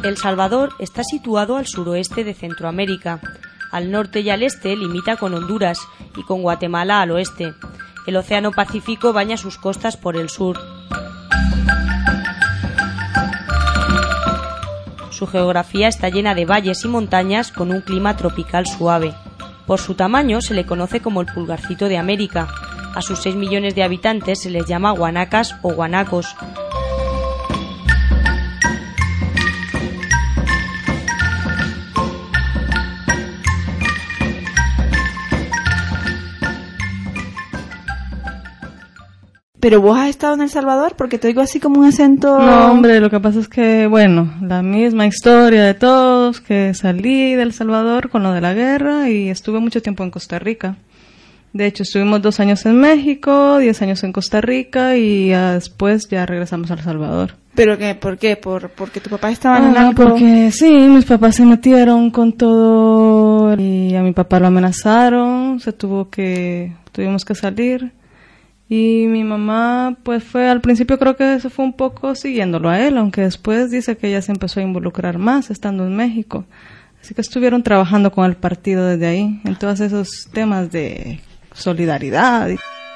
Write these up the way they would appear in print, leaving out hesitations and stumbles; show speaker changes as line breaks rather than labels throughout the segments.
El Salvador está situado al suroeste de Centroamérica. Al norte y al este limita con Honduras y con Guatemala al oeste. El Océano Pacífico baña sus costas por el sur. Su geografía está llena de valles y montañas con un clima tropical suave. Por su tamaño se le conoce como el pulgarcito de América. A sus 6 millones de habitantes se les llama guanacas o guanacos.
¿Pero vos has estado en El Salvador? Porque te oigo así como un acento...
No, hombre, lo que pasa es que, bueno, la misma historia de todos, que salí de El Salvador con lo de la guerra y estuve mucho tiempo en Costa Rica. De hecho, estuvimos 2 años en México, 10 años en Costa Rica y después ya regresamos a El Salvador.
¿Pero qué? ¿Por qué? ¿Porque tu papá estaba en algo?
Porque sí, mis papás se metieron con todo y a mi papá lo amenazaron, tuvimos que salir. Y mi mamá, pues fue, al principio creo que se fue un poco siguiéndolo a él, aunque después dice que ella se empezó a involucrar más estando en México. Así que estuvieron trabajando con el partido desde ahí, en todos esos temas de solidaridad.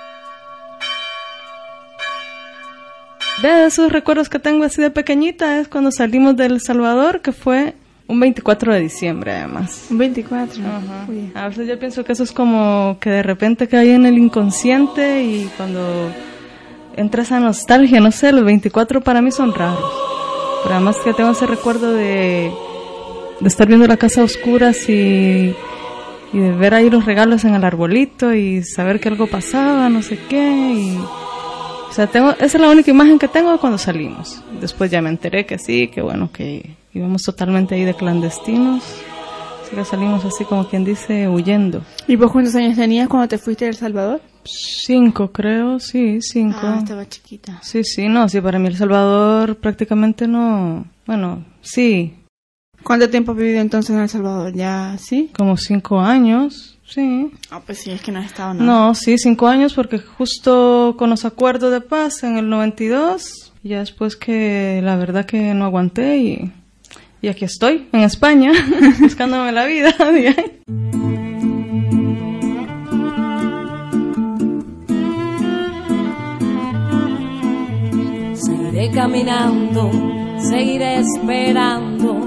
De esos recuerdos que tengo así de pequeñita es cuando salimos de El Salvador, que fue un 24 de diciembre además.
Un 24.
Ajá. A veces yo pienso que eso es como que de repente cae en el inconsciente y cuando entra esa nostalgia, no sé, los 24 para mí son raros. Pero además que tengo ese recuerdo de estar viendo la casa a oscuras y de ver ahí los regalos en el arbolito y saber que algo pasaba, no sé qué. O sea, esa es la única imagen que tengo cuando salimos. Después ya me enteré que sí, que bueno, que íbamos totalmente ahí de clandestinos. Así que salimos así como quien dice, huyendo.
¿Y vos cuántos años tenías cuando te fuiste de El Salvador?
5 creo, sí, 5.
Ah, estaba chiquita.
Sí, no, sí, para mí El Salvador prácticamente no, bueno, sí.
¿Cuánto tiempo has vivido entonces en El Salvador? ¿Ya, sí?
Como 5 años, sí.
Ah, pues sí, es que no has estado nada.
No, sí, 5 años porque justo con los acuerdos de paz en el 92, ya después que la verdad que no aguanté y aquí estoy, en España, buscándome la vida.
Seguiré caminando, seguiré esperando,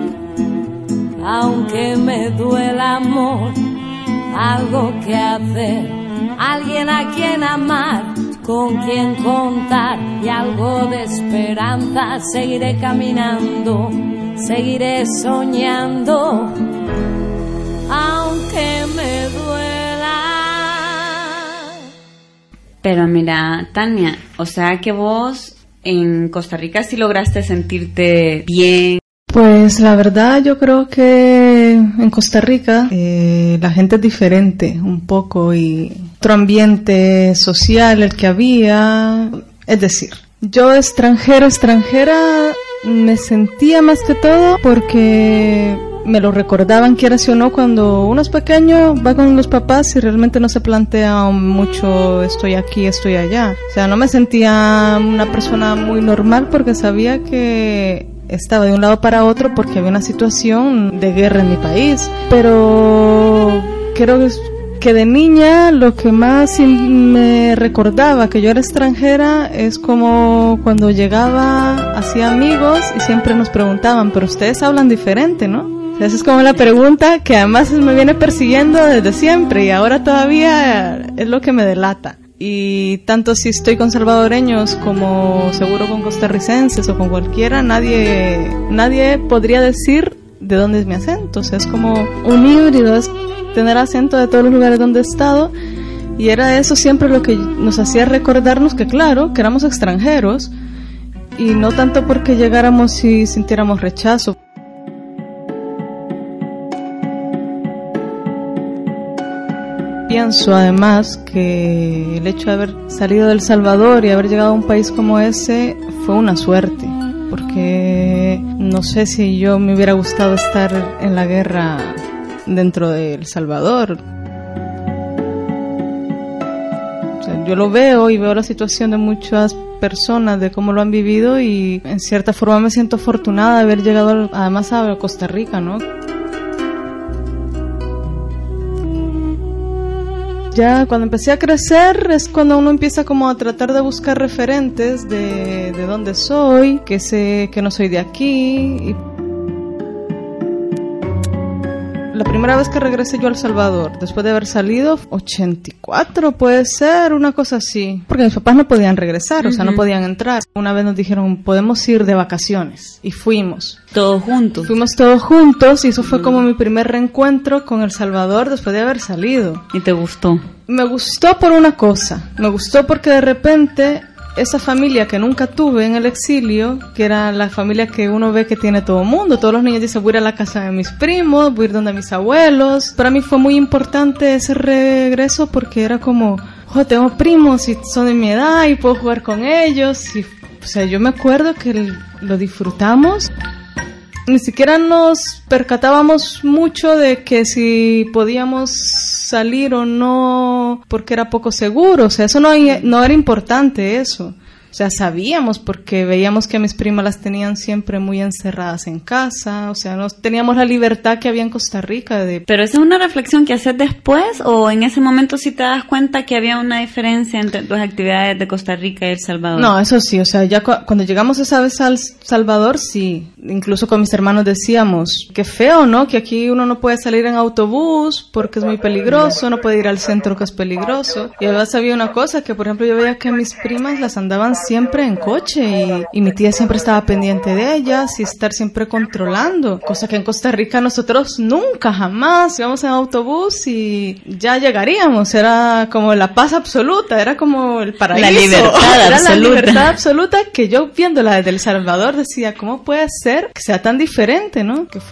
aunque me duela amor, algo que hacer, alguien a quien amar, con quien contar y algo de esperanza. Seguiré caminando, seguiré soñando, aunque me duela.
Pero mira, Tania, o sea que vos en Costa Rica sí lograste sentirte bien.
Pues la verdad yo creo que en Costa Rica la gente es diferente un poco y otro ambiente social el que había. Es decir, yo extranjera me sentía más que todo porque me lo recordaban, quiera sí o no, cuando uno es pequeño, va con los papás y realmente no se plantea mucho estoy aquí, estoy allá. O sea, no me sentía una persona muy normal porque sabía que estaba de un lado para otro porque había una situación de guerra en mi país. Pero creo que de niña lo que más me recordaba que yo era extranjera es como cuando llegaba, hacía amigos y siempre nos preguntaban, pero ustedes hablan diferente, ¿no? Esa es como la pregunta que además me viene persiguiendo desde siempre y ahora todavía es lo que me delata. Y tanto si estoy con salvadoreños como seguro con costarricenses o con cualquiera, nadie podría decir de dónde es mi acento. O sea, es como un híbrido, es tener acento de todos los lugares donde he estado. Y era eso siempre lo que nos hacía recordarnos que claro, que éramos extranjeros y no tanto porque llegáramos y sintiéramos rechazo. Pienso además que el hecho de haber salido de El Salvador y haber llegado a un país como ese fue una suerte, porque no sé si yo me hubiera gustado estar en la guerra dentro de El Salvador. O sea, yo lo veo y veo la situación de muchas personas de cómo lo han vivido, y en cierta forma me siento afortunada de haber llegado además a Costa Rica, ¿no? Ya cuando empecé a crecer es cuando uno empieza como a tratar de buscar referentes de dónde soy, que sé que no soy de aquí. Y la primera vez que regresé yo a El Salvador, después de haber salido, 84 puede ser, una cosa así, porque mis papás no podían regresar, o sea, no podían entrar. Una vez nos dijeron, podemos ir de vacaciones, y fuimos.
Todos juntos.
Fuimos todos juntos, y eso fue como mi primer reencuentro con El Salvador después de haber salido.
¿Y te gustó?
Me gustó por una cosa, me gustó porque de repente esa familia que nunca tuve en el exilio, que era la familia que uno ve que tiene todo el mundo, todos los niños dicen voy a ir a la casa de mis primos, voy a ir donde mis abuelos. Para mí fue muy importante ese regreso porque era como, tengo primos y son de mi edad y puedo jugar con ellos. Y, o sea, yo me acuerdo que lo disfrutamos. Ni siquiera nos percatábamos mucho de que si podíamos salir o no, porque era poco seguro. O sea, eso no era importante, eso. O sea, sabíamos porque veíamos que mis primas las tenían siempre muy encerradas en casa. O sea, no teníamos la libertad que había en Costa Rica. ¿Pero
esa es una reflexión que haces después o en ese momento sí te das cuenta que había una diferencia entre tus actividades de Costa Rica y El Salvador?
No, eso sí. O sea, ya cuando llegamos esa vez a El Salvador, sí. Incluso con mis hermanos decíamos, qué feo, ¿no? Que aquí uno no puede salir en autobús porque es muy peligroso, no puede ir al centro que es peligroso. Y además había una cosa que, por ejemplo, yo veía que mis primas las andaban siempre en coche y mi tía siempre estaba pendiente de ellas y estar siempre controlando, cosa que en Costa Rica nosotros nunca, jamás íbamos en autobús y ya llegaríamos, era como la paz absoluta, era como el paraíso,
la libertad
era
absoluta.
La libertad absoluta que yo viéndola desde El Salvador decía, ¿cómo puede ser que sea tan diferente, no? Que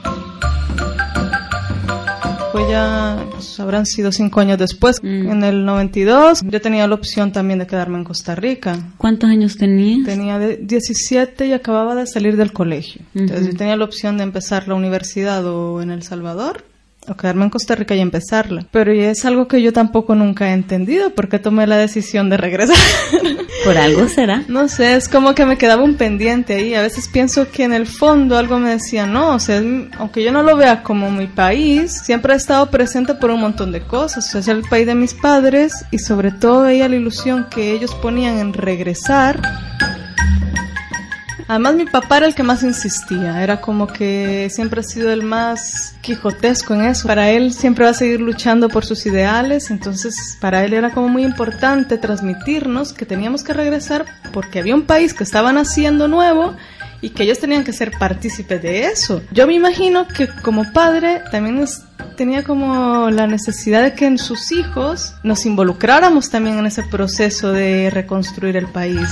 fue ya, pues, habrán sido 5 años después, en el 92, yo tenía la opción también de quedarme en Costa Rica.
¿Cuántos años tenías?
Tenía 17 y acababa de salir del colegio. Entonces yo tenía la opción de empezar la universidad o en El Salvador, o quedarme en Costa Rica y empezarla. Pero es algo que yo tampoco nunca he entendido, ¿por qué tomé la decisión de regresar?
¿Por algo será?
No sé, es como que me quedaba un pendiente ahí. A veces pienso que en el fondo algo me decía, no, o sea, aunque yo no lo vea como mi país, siempre he estado presente por un montón de cosas. O sea, es el país de mis padres y sobre todo veía la ilusión que ellos ponían en regresar. Además, mi papá era el que más insistía, era como que siempre ha sido el más quijotesco en eso. Para él siempre va a seguir luchando por sus ideales, entonces para él era como muy importante transmitirnos que teníamos que regresar porque había un país que estaba naciendo nuevo y que ellos tenían que ser partícipes de eso. Yo me imagino que como padre también tenía como la necesidad de que en sus hijos nos involucráramos también en ese proceso de reconstruir el país.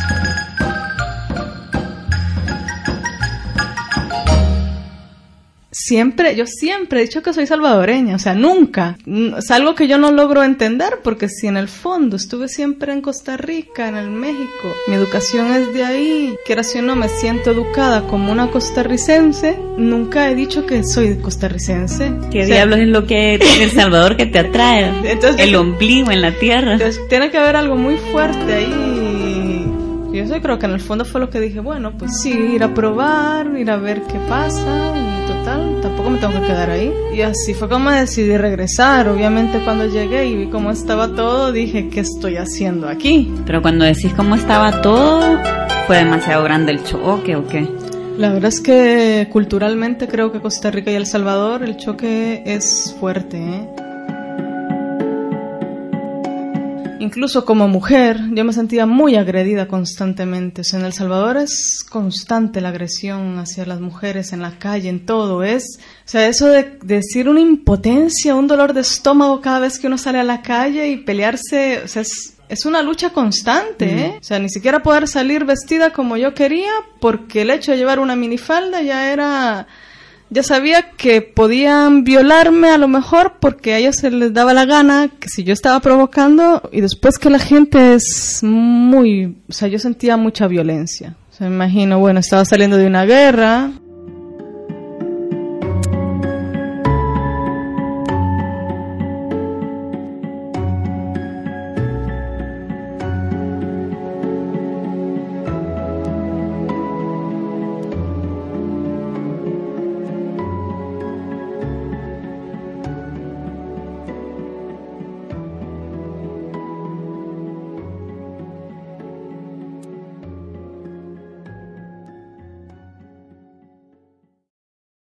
Yo siempre he dicho que soy salvadoreña, o sea, nunca. Es algo que yo no logro entender, porque si en el fondo estuve siempre en Costa Rica, en el México, mi educación es de ahí, quieras o no, me siento educada como una costarricense, nunca he dicho que soy costarricense.
¿Qué diablos es lo que tiene El Salvador que te atrae? Entonces, el ombligo en la tierra.
Entonces, tiene que haber algo muy fuerte ahí. Yo creo que en el fondo fue lo que dije, bueno, pues sí, ir a probar, ir a ver qué pasa, y total, tampoco me tengo que quedar ahí. Y así fue como decidí regresar. Obviamente cuando llegué y vi cómo estaba todo, dije, ¿qué estoy haciendo aquí?
Pero cuando decís cómo estaba todo, ¿fue demasiado grande el choque o qué?
La verdad es que culturalmente creo que Costa Rica y El Salvador el choque es fuerte, ¿eh? Incluso como mujer, yo me sentía muy agredida constantemente. O sea, en El Salvador es constante la agresión hacia las mujeres en la calle, en todo. O sea, eso de decir una impotencia, un dolor de estómago cada vez que uno sale a la calle y pelearse, o sea, es una lucha constante, ¿eh? O sea, ni siquiera poder salir vestida como yo quería, porque el hecho de llevar una minifalda ya sabía que podían violarme a lo mejor porque a ellos se les daba la gana, que si yo estaba provocando, y después que la gente es o sea, yo sentía mucha violencia. O sea, me imagino, bueno, estaba saliendo de una guerra,